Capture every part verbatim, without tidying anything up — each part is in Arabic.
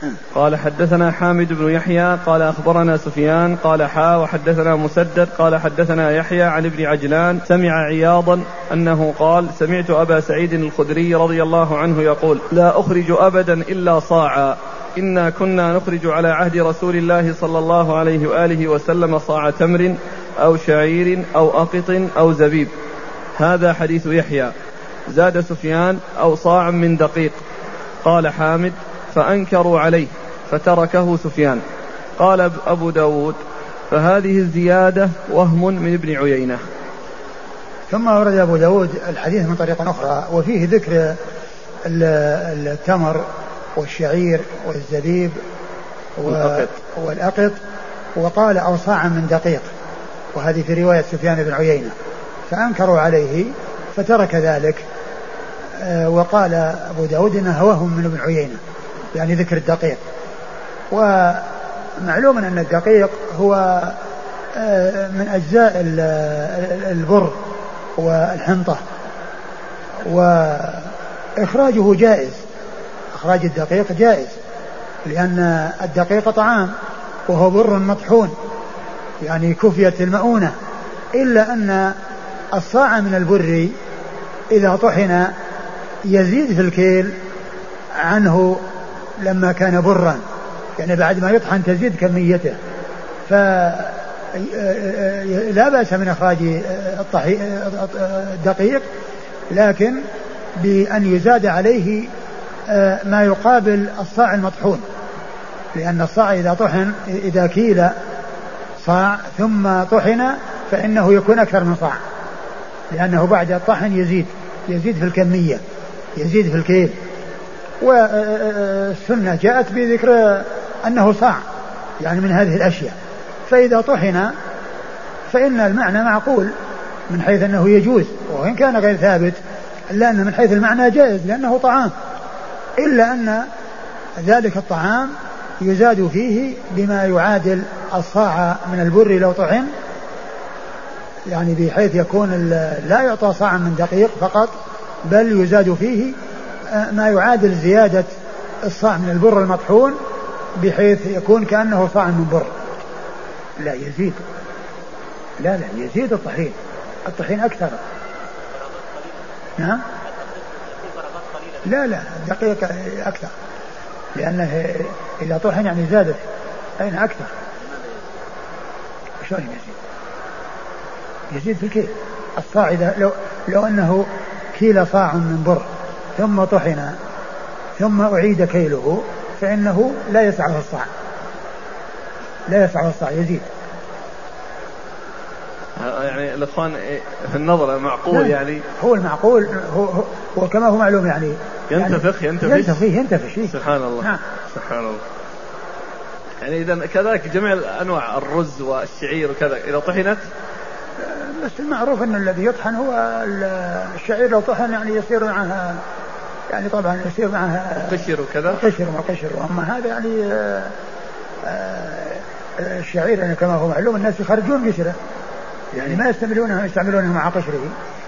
قال حدثنا حامد بن يحيى قال أخبرنا سفيان قال حا وحدثنا مسدد قال حدثنا يحيى عن ابن عجلان سمع عياضا أنه قال سمعت أبا سعيد الخدري رضي الله عنه يقول لا أخرج أبدا إلا صاعا إنا كنا نخرج على عهد رسول الله صلى الله عليه وآله وسلم صاع تمر أو شعير أو أقط أو زبيب. هذا حديث يحيى. زاد سفيان أو صاع من دقيق. قال حامد فأنكروا عليه فتركه سفيان. قال أبو داود فهذه الزيادة وهم من ابن عيينة. ثم ورد أبو داود الحديث من طريقة أخرى وفيه ذكر التمر والشعير والزبيب والأقط وقال أو صاعا من دقيق، وهذه في رواية سفيان بن عيينة. فأنكروا عليه فترك ذلك، وقال أبو داود إنه وهم من ابن عيينة، يعني ذكر الدقيق. ومعلوم أن الدقيق هو من أجزاء البر والحنطة، وإخراجه جائز، إخراج الدقيق جائز، لأن الدقيق طعام وهو بر مطحون يعني كفية المؤونة، إلا أن الصاع من البر إذا طحن يزيد في الكيل عنه لما كان برا، يعني بعد ما يطحن تزيد كميته، فلا بأس من إخراج الدقيق، لكن بأن يزاد عليه ما يقابل الصاع المطحون، لأن الصاع إذا طحن إذا كيل صاع ثم طحن فإنه يكون أكثر من صاع، لأنه بعد الطحن يزيد يزيد في الكمية، يزيد في الكيل. والسنة جاءت بذكر أنه صاع يعني من هذه الأشياء، فإذا طحن فإن المعنى معقول من حيث أنه يجوز، وإن كان غير ثابت إلا أن من حيث المعنى جائز لأنه طعام، إلا أن ذلك الطعام يزاد فيه بما يعادل الصاع من البر لو طحن، يعني بحيث يكون لا يعطى صاع من دقيق فقط، بل يزاد فيه ما يعادل زيادة الصاع من البر المطحون، بحيث يكون كأنه صاع من بر. لا يزيد، لا لا يزيد الطحين، الطحين أكثر. نعم لا لا الدقيق أكثر، لأنه إذا طحن يعني زادت أين أكثر. شلون يزيد؟ يزيد في الكيل. الصاع إذا لو, لو أنه كيل صاع من بر ثم طحن ثم أعيد كيله فإنه لا يسعه الصاع، لا يسعه الصاع، يزيد. يعني الإخوان في النظر معقول، يعني هو المعقول هو, هو وكما هو معلوم يعني ينتفخ يعني ينتفخ ينتفخ, ينتفخ سبحان الله. نعم. سبحان الله. يعني إذا كذلك جميع أنواع الرز والشعير وكذا إذا طحنت، بس المعروف أن الذي يطحن هو الشعير، لو طحن يعني يصير معها يعني طبعا يصير معها قشر وكذا، قشر وما قشر، وأما هذا يعني الشعير يعني كما هو معلوم الناس يخرجون قشره، يعني ما يستعملونها يستعملونها مع قشره.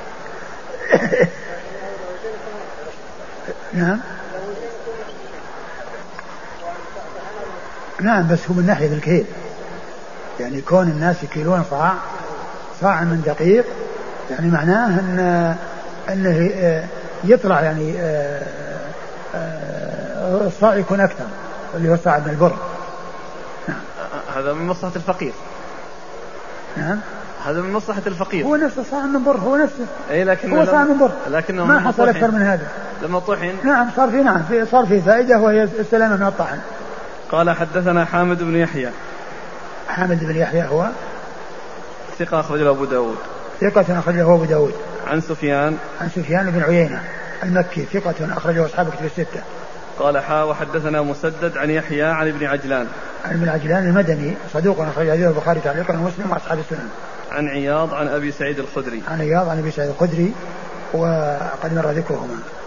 نعم نعم بس هو من ناحية الكيل، يعني كون الناس يكيلون صاع صاع من دقيق يعني معناه أن أنه يطلع يعني الصاع يكون أكثر اللي هو صاع من البر. نعم. هذا من مصلحة الفقير. نعم هذا من مصلحة الفقير، هو نفسه صاع من بر، هو نفسه أي لكن هو صاع من بر، لكنه ما حصل أكثر من هذا لما طحن. نعم صار في نعم في صار في فائدة وهي السلامة من الطحن. قال حدثنا حامد بن يحيى. حامد بن يحيى هو ثقة أخرجه أبو داود. ثقة أخرجه أبو داود. عن سفيان عن سفيان بن عيينة المكي ثقة أخرجه أصحاب كتب الستة. قال حا وحدثنا مسدد عن يحيى عن ابن عجلان. عن ابن عجلان المدني صدوق أخرج حديثه البخاري تعليقا ومسلم وأصحاب السنن. عن عياض عن أبي سعيد الخدري. عن عياض عن أبي سعيد الخدري وقد مر ذكرهما.